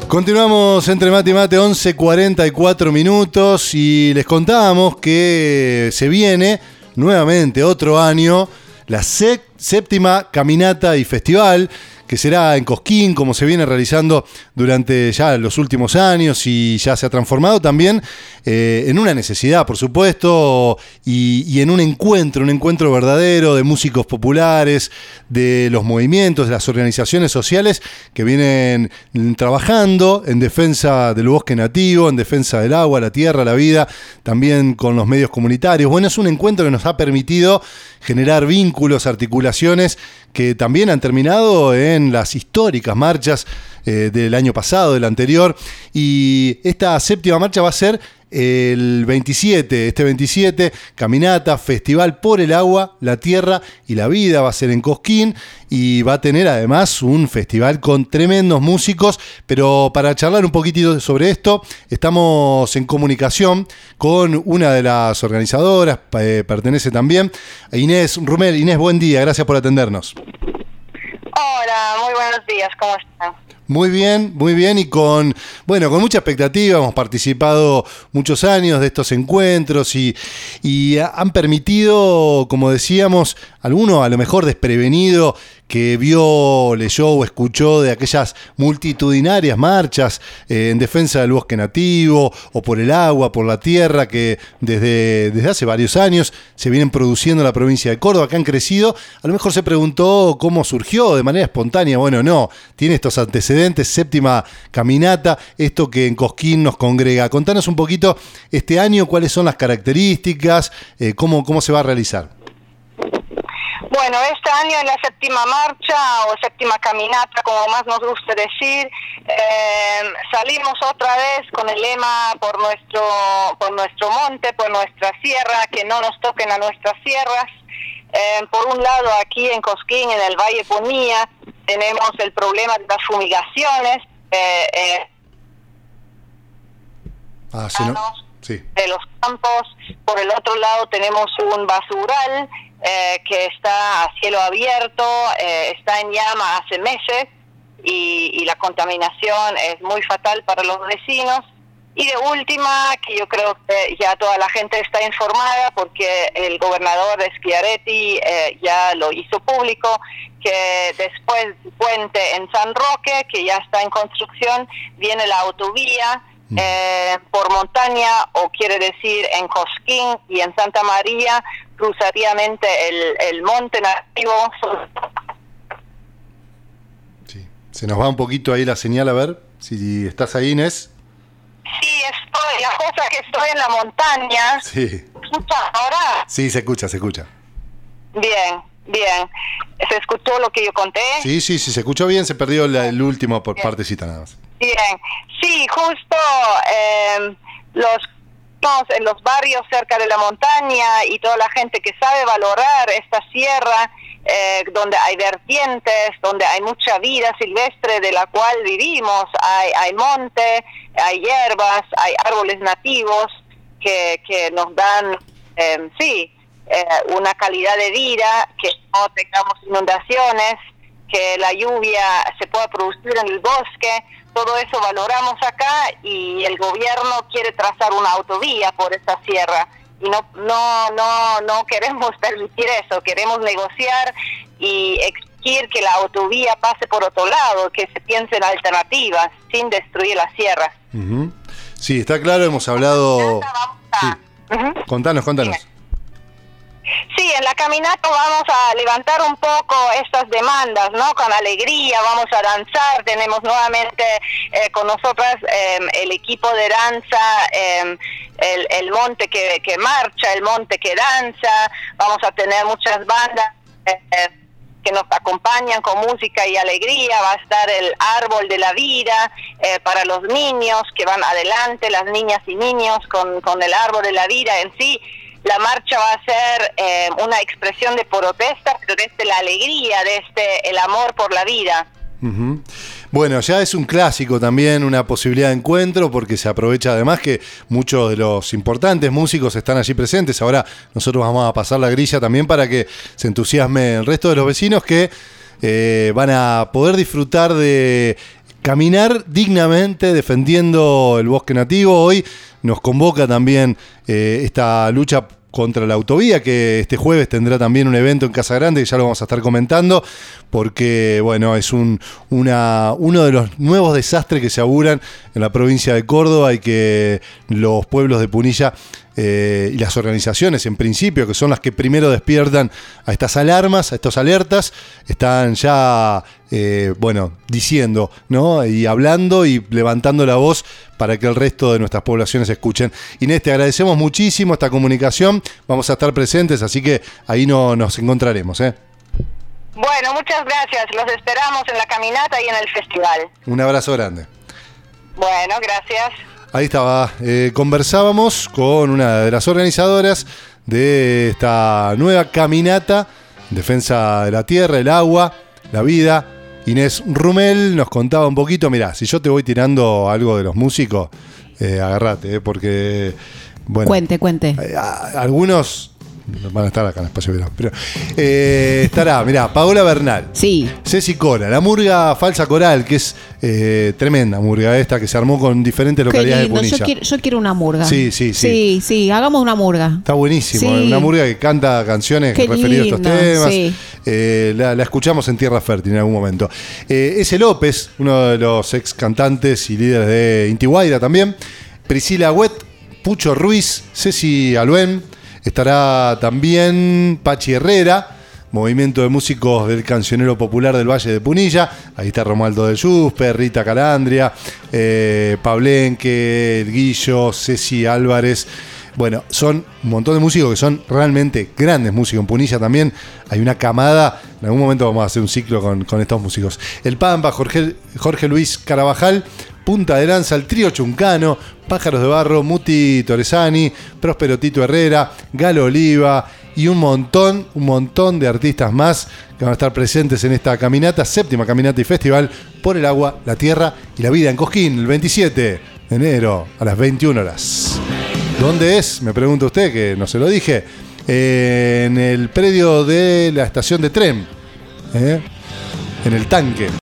Continuamos entre mate y mate, 11:44 minutos, y les contábamos que se viene nuevamente otro año, la séptima caminata y festival, que será en Cosquín, como se viene realizando durante ya los últimos años, y ya se ha transformado también en una necesidad, por supuesto, y en un encuentro verdadero de músicos populares, de los movimientos, de las organizaciones sociales que vienen trabajando en defensa del bosque nativo, en defensa del agua, la tierra, la vida, también con los medios comunitarios. Bueno, es un encuentro que nos ha permitido generar vínculos, articulaciones que también han terminado en las históricas marchas del año pasado, del anterior, y esta séptima marcha va a ser el 27, caminata, festival por el agua, la tierra y la vida, va a ser en Cosquín, y va a tener además un festival con tremendos músicos. Pero para charlar un poquitito sobre esto, estamos en comunicación con una de las organizadoras, pertenece también a Inés Rumel. Inés, buen día, gracias por atendernos. Hola, muy buenos días, ¿cómo están? Muy bien, y con mucha expectativa. Hemos participado muchos años de estos encuentros y han permitido, como decíamos, alguno a lo mejor desprevenido que vio, leyó o escuchó de aquellas multitudinarias marchas en defensa del bosque nativo o por el agua, por la tierra, que desde hace varios años se vienen produciendo en la provincia de Córdoba, que han crecido. A lo mejor se preguntó cómo surgió de manera espontánea. Bueno, no, tiene estos antecedentes, séptima caminata, esto que en Cosquín nos congrega. Contanos un poquito este año, cuáles son las características, cómo se va a realizar. Bueno, este año en la séptima marcha o séptima caminata, como más nos gusta decir, salimos otra vez con el lema por nuestro monte, por nuestra sierra, que no nos toquen a nuestras sierras. Por un lado, aquí en Cosquín, en el Valle Punilla, tenemos el problema de las fumigaciones de los campos. Por el otro lado tenemos un basural que está a cielo abierto, está en llama hace meses, y la contaminación es muy fatal para los vecinos. Y de última, que yo creo que ya toda la gente está informada, porque el gobernador de Schiaretti ya lo hizo público, que después del puente en San Roque, que ya está en construcción, viene la autovía por montaña, o quiere decir en Cosquín y en Santa María, cruzaríamente el monte nativo. Sí, se nos va un poquito ahí la señal, a ver si estás ahí, Inés. Sí, estoy, la cosa que estoy en la montaña. Sí. ¿Se escucha ahora? Sí, se escucha. Bien. ¿Se escuchó lo que yo conté? Sí, se escuchó bien, se perdió el último por partecita nada más. Bien, sí, justo en los barrios cerca de la montaña, y toda la gente que sabe valorar esta sierra, donde hay vertientes, donde hay mucha vida silvestre de la cual vivimos, hay monte, hay hierbas, hay árboles nativos que nos dan, una calidad de vida, que no tengamos inundaciones, que la lluvia se pueda producir en el bosque. Todo eso valoramos acá, y el gobierno quiere trazar una autovía por esta sierra, y no queremos permitir eso. Queremos negociar y exigir que la autovía pase por otro lado, que se piense en alternativas sin destruir las sierras. Uh-huh. Sí, está claro, hemos hablado. Sí. Uh-huh. Contanos. Sí, en la caminata vamos a levantar un poco estas demandas, ¿no? Con alegría, vamos a danzar. Tenemos nuevamente con nosotras el equipo de danza, el monte que marcha, el monte que danza. Vamos a tener muchas bandas que nos acompañan con música y alegría. Va a estar el árbol de la vida para los niños que van adelante, las niñas y niños con el árbol de la vida en sí. La marcha va a ser una expresión de protesta, pero desde la alegría, desde el amor por la vida. Uh-huh. Bueno, ya es un clásico también, una posibilidad de encuentro, porque se aprovecha además que muchos de los importantes músicos están allí presentes. Ahora nosotros vamos a pasar la grilla también para que se entusiasme el resto de los vecinos, que van a poder disfrutar de caminar dignamente defendiendo el bosque nativo. Hoy nos convoca también esta lucha contra la autovía, que este jueves tendrá también un evento en Casa Grande, que ya lo vamos a estar comentando, porque bueno, es uno de los nuevos desastres que se auguran en la provincia de Córdoba, y que los pueblos de Punilla y las organizaciones, en principio, que son las que primero despiertan a estas alarmas, a estas alertas, están ya diciendo, ¿no? Y hablando y levantando la voz para que el resto de nuestras poblaciones escuchen. Inés, te agradecemos muchísimo esta comunicación, vamos a estar presentes, así que ahí nos encontraremos, ¿eh? Bueno, muchas gracias, los esperamos en la caminata y en el festival. Un abrazo grande. Bueno, gracias. Ahí estaba, conversábamos con una de las organizadoras de esta nueva caminata en defensa de la tierra, el agua, la vida. Inés Rumel nos contaba un poquito. Mirá, si yo te voy tirando algo de los músicos, agarrate, porque... Bueno, Cuente. Algunos van a estar acá en Espacio Verano, pero estará, mirá, Paola Bernal, sí, Ceci Cora, la murga Falsa Coral, que es tremenda murga esta, que se armó con diferentes localidades de Punilla. Yo quiero una murga. Sí, hagamos una murga. Está buenísimo, sí. Una murga que canta canciones referidas a estos temas. Sí. La escuchamos en Tierra Fértil en algún momento. Ese López, uno de los ex cantantes y líderes de Inti Guaira también. Priscila Huet, Pucho Ruiz, Ceci Aluen. Estará también Pachi Herrera, movimiento de músicos del cancionero popular del Valle de Punilla. Ahí está Romualdo del Yuspe, Rita Calandria, Pablenque, El Guillo, Ceci Álvarez. Bueno, son un montón de músicos que son realmente grandes músicos. En Punilla también hay una camada. En algún momento vamos a hacer un ciclo con estos músicos. El Pampa, Jorge Luis Carabajal, Punta de Lanza, el Trío Chuncano, Pájaros de Barro, Muti Torresani, Próspero Tito Herrera, Galo Oliva y un montón de artistas más que van a estar presentes en esta caminata, séptima caminata y festival por el agua, la tierra y la vida en Cosquín, el 27 de enero a las 21 horas. ¿Dónde es? Me pregunta usted, que no se lo dije. En el predio de la estación de tren, en el Tanque.